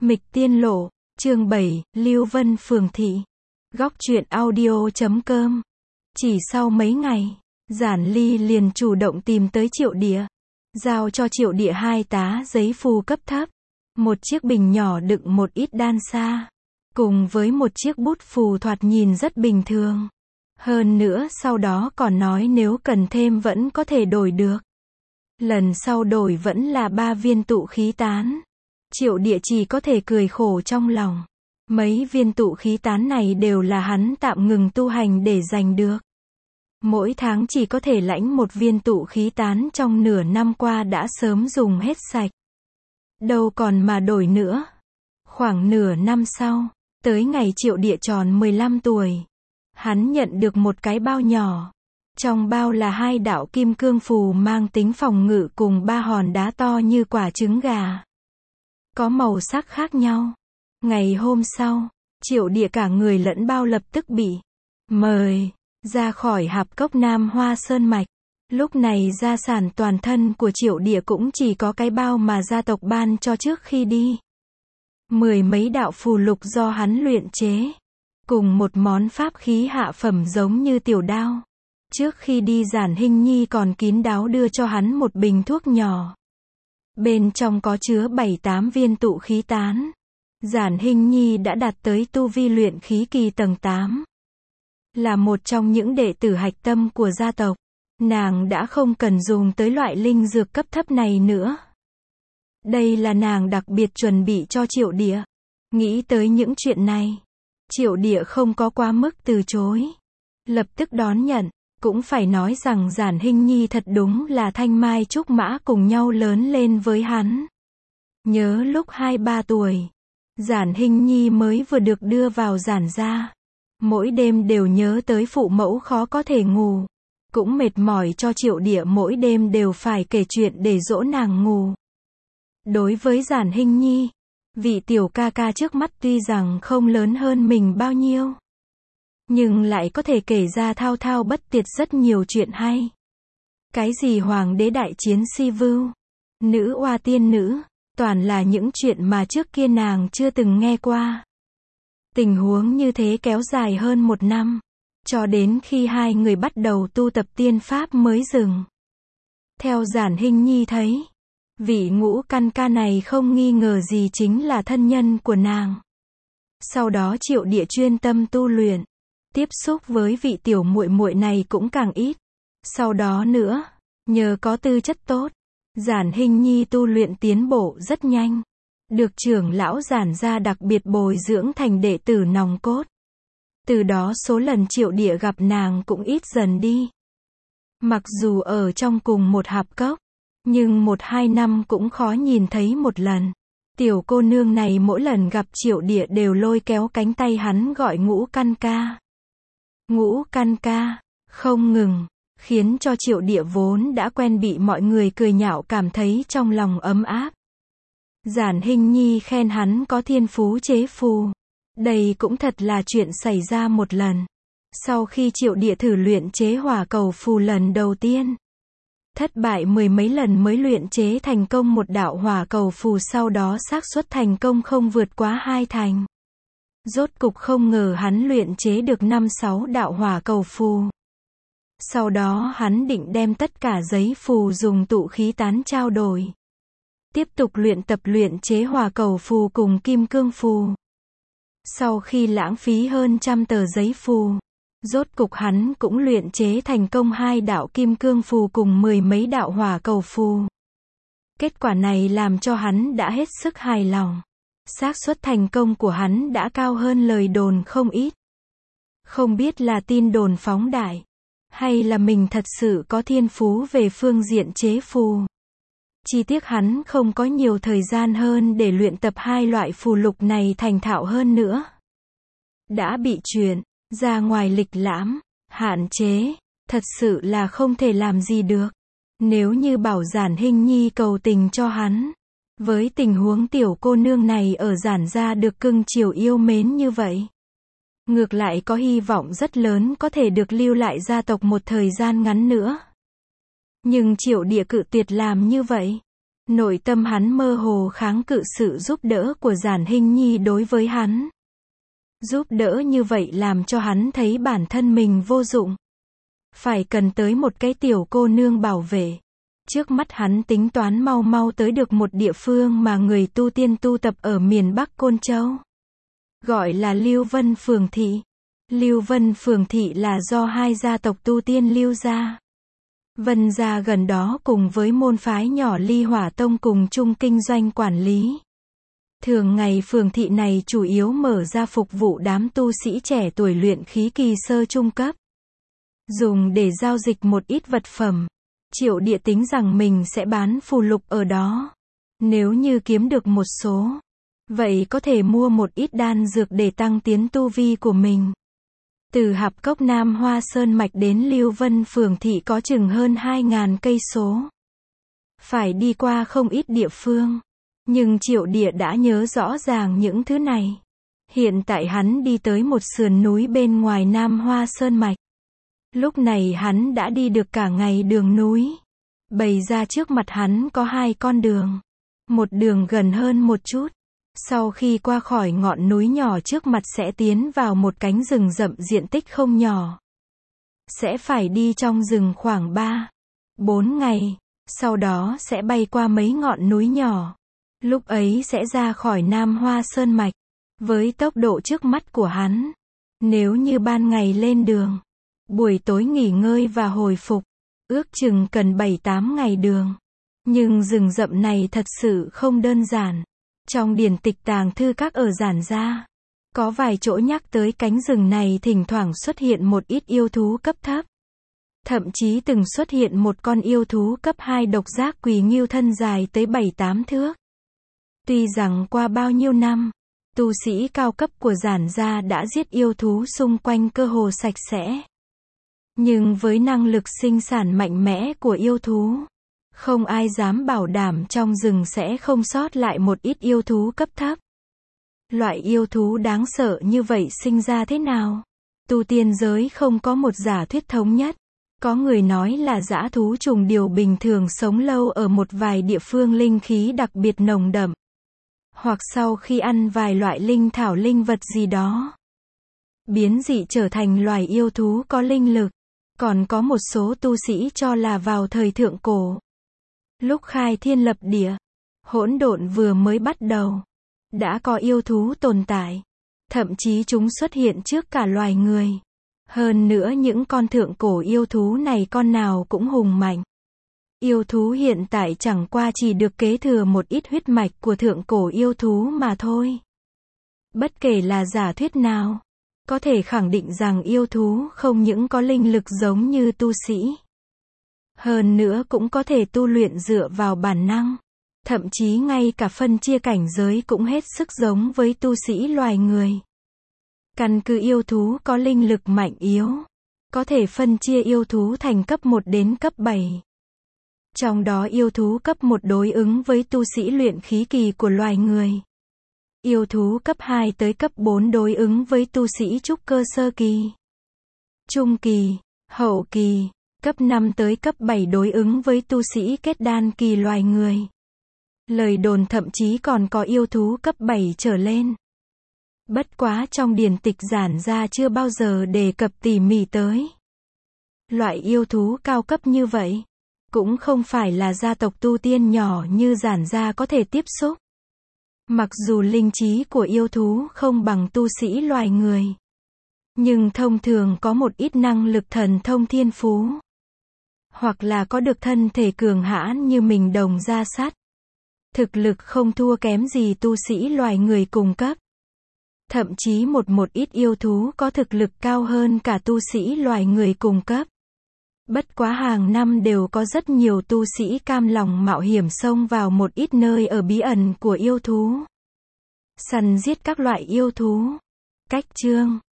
Mịch Tiên Lộ, chương 7, Lưu Vân Phường Thị. Góc truyện audio.com. Chỉ sau mấy ngày, Giản Ly liền chủ động tìm tới Triệu Địa, giao cho Triệu Địa 2 tá giấy phù cấp thấp, một chiếc bình nhỏ đựng một ít đan sa, cùng với một chiếc bút phù thoạt nhìn rất bình thường. Hơn nữa sau đó còn nói nếu cần thêm vẫn có thể đổi được. Lần sau đổi vẫn là 3 viên tụ khí tán. Triệu Địa chỉ có thể cười khổ trong lòng. Mấy viên tụ khí tán này đều là hắn tạm ngừng tu hành để giành được. Mỗi tháng chỉ có thể lãnh một viên tụ khí tán, trong nửa năm qua đã sớm dùng hết sạch. Đâu còn mà đổi nữa. Khoảng nửa năm sau, tới ngày Triệu Địa tròn 15 tuổi, hắn nhận được một cái bao nhỏ. Trong bao là 2 đạo kim cương phù mang tính phòng ngự cùng 3 hòn đá to như quả trứng gà. Có màu sắc khác nhau. Ngày hôm sau, Triệu Địa cả người lẫn bao lập tức bị mời ra khỏi Hạp Cốc Nam Hoa Sơn Mạch. Lúc này gia sản toàn thân của Triệu Địa cũng chỉ có cái bao mà gia tộc ban cho trước khi đi. 10 mấy đạo phù lục do hắn luyện chế, cùng một món pháp khí hạ phẩm giống như tiểu đao. Trước khi đi Giản Hinh Nhi còn kín đáo đưa cho hắn một bình thuốc nhỏ. Bên trong có chứa 7-8 viên tụ khí tán. Giản Hinh Nhi đã đạt tới tu vi luyện khí kỳ tầng 8. Là một trong những đệ tử hạch tâm của gia tộc. Nàng đã không cần dùng tới loại linh dược cấp thấp này nữa. Đây là nàng đặc biệt chuẩn bị cho Triệu Địa. Nghĩ tới những chuyện này, Triệu Địa không có quá mức từ chối. Lập tức đón nhận. Cũng phải nói rằng Giản Hinh Nhi thật đúng là thanh mai trúc mã cùng nhau lớn lên với hắn. Nhớ lúc 2-3 tuổi, Giản Hinh Nhi mới vừa được đưa vào Giản gia. Mỗi đêm đều nhớ tới phụ mẫu khó có thể ngủ. Cũng mệt mỏi cho Triệu Địa mỗi đêm đều phải kể chuyện để dỗ nàng ngủ. Đối với Giản Hinh Nhi, vị tiểu ca ca trước mắt tuy rằng không lớn hơn mình bao nhiêu, nhưng lại có thể kể ra thao thao bất tuyệt rất nhiều chuyện hay. Cái gì hoàng đế đại chiến si vưu, nữ oa tiên nữ, toàn là những chuyện mà trước kia nàng chưa từng nghe qua. Tình huống như thế kéo dài hơn 1 năm, cho đến khi hai người bắt đầu tu tập tiên pháp mới dừng. Theo Giản Hinh Nhi thấy, vị Ngũ Căn Ca này không nghi ngờ gì chính là thân nhân của nàng. Sau đó Triệu Địa chuyên tâm tu luyện, tiếp xúc với vị tiểu muội muội này cũng càng ít. Sau đó nữa, nhờ có tư chất tốt, Giản Hinh Nhi tu luyện tiến bộ rất nhanh. Được trưởng lão Giản gia đặc biệt bồi dưỡng thành đệ tử nòng cốt. Từ đó số lần Triệu Địa gặp nàng cũng ít dần đi. Mặc dù ở trong cùng một hạp cốc, nhưng 1-2 năm cũng khó nhìn thấy một lần. Tiểu cô nương này mỗi lần gặp Triệu Địa đều lôi kéo cánh tay hắn gọi Ngũ Căn Ca. Ngũ Căn Ca, không ngừng, khiến cho Triệu Địa vốn đã quen bị mọi người cười nhạo cảm thấy trong lòng ấm áp. Giản Hinh Nhi khen hắn có thiên phú chế phù. Đây cũng thật là chuyện xảy ra một lần. Sau khi Triệu Địa thử luyện chế hỏa cầu phù lần đầu tiên, thất bại 10 mấy lần mới luyện chế thành công một đạo hỏa cầu phù, sau đó xác suất thành công không vượt quá 2 thành. Rốt cục không ngờ hắn luyện chế được 5-6 đạo hỏa cầu phù. Sau đó hắn định đem tất cả giấy phù dùng tụ khí tán trao đổi. Tiếp tục luyện tập luyện chế hỏa cầu phù cùng kim cương phù. Sau khi lãng phí hơn 100 tờ giấy phù, rốt cục hắn cũng luyện chế thành công 2 đạo kim cương phù cùng 10 mấy đạo hỏa cầu phù. Kết quả này làm cho hắn đã hết sức hài lòng. Xác suất thành công của hắn đã cao hơn lời đồn không ít. Không biết là tin đồn phóng đại, hay là mình thật sự có thiên phú về phương diện chế phù. Chi tiết hắn không có nhiều thời gian hơn để luyện tập 2 loại phù lục này thành thạo hơn nữa. Đã bị chuyển ra ngoài lịch lãm, hạn chế, thật sự là không thể làm gì được. Nếu như bảo Giản Hinh Nhi cầu tình cho hắn, với tình huống tiểu cô nương này ở Giản gia được cưng chiều yêu mến như vậy, ngược lại có hy vọng rất lớn có thể được lưu lại gia tộc một thời gian ngắn nữa. Nhưng Triệu Địa cự tuyệt làm như vậy. Nội tâm hắn mơ hồ kháng cự sự giúp đỡ của Giản Hinh Nhi đối với hắn. Giúp đỡ như vậy làm cho hắn thấy bản thân mình vô dụng. Phải cần tới một cái tiểu cô nương bảo vệ. Trước mắt hắn tính toán mau mau tới được một địa phương mà người tu tiên tu tập ở miền Bắc Côn Châu. Gọi là Lưu Vân Phường Thị. Lưu Vân Phường Thị là do hai gia tộc tu tiên Lưu gia, Vân gia gần đó cùng với môn phái nhỏ Ly Hỏa Tông cùng chung kinh doanh quản lý. Thường ngày phường thị này chủ yếu mở ra phục vụ đám tu sĩ trẻ tuổi luyện khí kỳ sơ trung cấp. Dùng để giao dịch một ít vật phẩm. Triệu Địa tính rằng mình sẽ bán phù lục ở đó. Nếu như kiếm được một số, vậy có thể mua một ít đan dược để tăng tiến tu vi của mình. Từ Hạp Cốc Nam Hoa Sơn Mạch đến Lưu Vân Phường Thị có chừng hơn 2.000 cây số. Phải đi qua không ít địa phương. Nhưng Triệu Địa đã nhớ rõ ràng những thứ này. Hiện tại hắn đi tới một sườn núi bên ngoài Nam Hoa Sơn Mạch. Lúc này hắn đã đi được cả ngày đường núi. Bày ra trước mặt hắn có hai con đường. Một đường gần hơn một chút. Sau khi qua khỏi ngọn núi nhỏ trước mặt sẽ tiến vào một cánh rừng rậm diện tích không nhỏ. Sẽ phải đi trong rừng khoảng 3-4 ngày. Sau đó sẽ bay qua mấy ngọn núi nhỏ. Lúc ấy sẽ ra khỏi Nam Hoa Sơn Mạch. Với tốc độ trước mắt của hắn, nếu như ban ngày lên đường, buổi tối nghỉ ngơi và hồi phục, ước chừng cần 7-8 ngày đường. Nhưng rừng rậm này thật sự không đơn giản. Trong điển tịch tàng thư các ở Giản gia, có vài chỗ nhắc tới cánh rừng này thỉnh thoảng xuất hiện một ít yêu thú cấp thấp. Thậm chí từng xuất hiện một con yêu thú cấp 2 độc giác quỳ ngưu thân dài tới 7-8 thước. Tuy rằng qua bao nhiêu năm, tu sĩ cao cấp của Giản gia đã giết yêu thú xung quanh cơ hồ sạch sẽ. Nhưng với năng lực sinh sản mạnh mẽ của yêu thú, không ai dám bảo đảm trong rừng sẽ không sót lại một ít yêu thú cấp thấp. Loại yêu thú đáng sợ như vậy sinh ra thế nào? Tu tiên giới không có một giả thuyết thống nhất. Có người nói là dã thú trùng điều bình thường sống lâu ở một vài địa phương linh khí đặc biệt nồng đậm. Hoặc sau khi ăn vài loại linh thảo linh vật gì đó, biến dị trở thành loài yêu thú có linh lực. Còn có một số tu sĩ cho là vào thời thượng cổ, lúc khai thiên lập địa, hỗn độn vừa mới bắt đầu, đã có yêu thú tồn tại. Thậm chí chúng xuất hiện trước cả loài người. Hơn nữa những con thượng cổ yêu thú này con nào cũng hùng mạnh. Yêu thú hiện tại chẳng qua chỉ được kế thừa một ít huyết mạch của thượng cổ yêu thú mà thôi. Bất kể là giả thuyết nào, có thể khẳng định rằng yêu thú không những có linh lực giống như tu sĩ, hơn nữa cũng có thể tu luyện dựa vào bản năng. Thậm chí ngay cả phân chia cảnh giới cũng hết sức giống với tu sĩ loài người. Căn cứ yêu thú có linh lực mạnh yếu, có thể phân chia yêu thú thành cấp 1 đến cấp 7. Trong đó yêu thú cấp 1 đối ứng với tu sĩ luyện khí kỳ của loài người. Yêu thú cấp 2 tới cấp 4 đối ứng với tu sĩ trúc cơ sơ kỳ, trung kỳ, hậu kỳ. Cấp 5 tới cấp 7 đối ứng với tu sĩ kết đan kỳ loài người. Lời đồn thậm chí còn có yêu thú cấp 7 trở lên. Bất quá trong điển tịch Giản gia chưa bao giờ đề cập tỉ mỉ tới. Loại yêu thú cao cấp như vậy, cũng không phải là gia tộc tu tiên nhỏ như Giản gia có thể tiếp xúc. Mặc dù linh trí của yêu thú không bằng tu sĩ loài người, nhưng thông thường có một ít năng lực thần thông thiên phú. Hoặc là có được thân thể cường hãn như mình đồng gia sắt. Thực lực không thua kém gì tu sĩ loài người cùng cấp. Thậm chí một ít yêu thú có thực lực cao hơn cả tu sĩ loài người cùng cấp. Bất quá hàng năm đều có rất nhiều tu sĩ cam lòng mạo hiểm xông vào một ít nơi ở bí ẩn của yêu thú, săn giết các loại yêu thú. Cách chương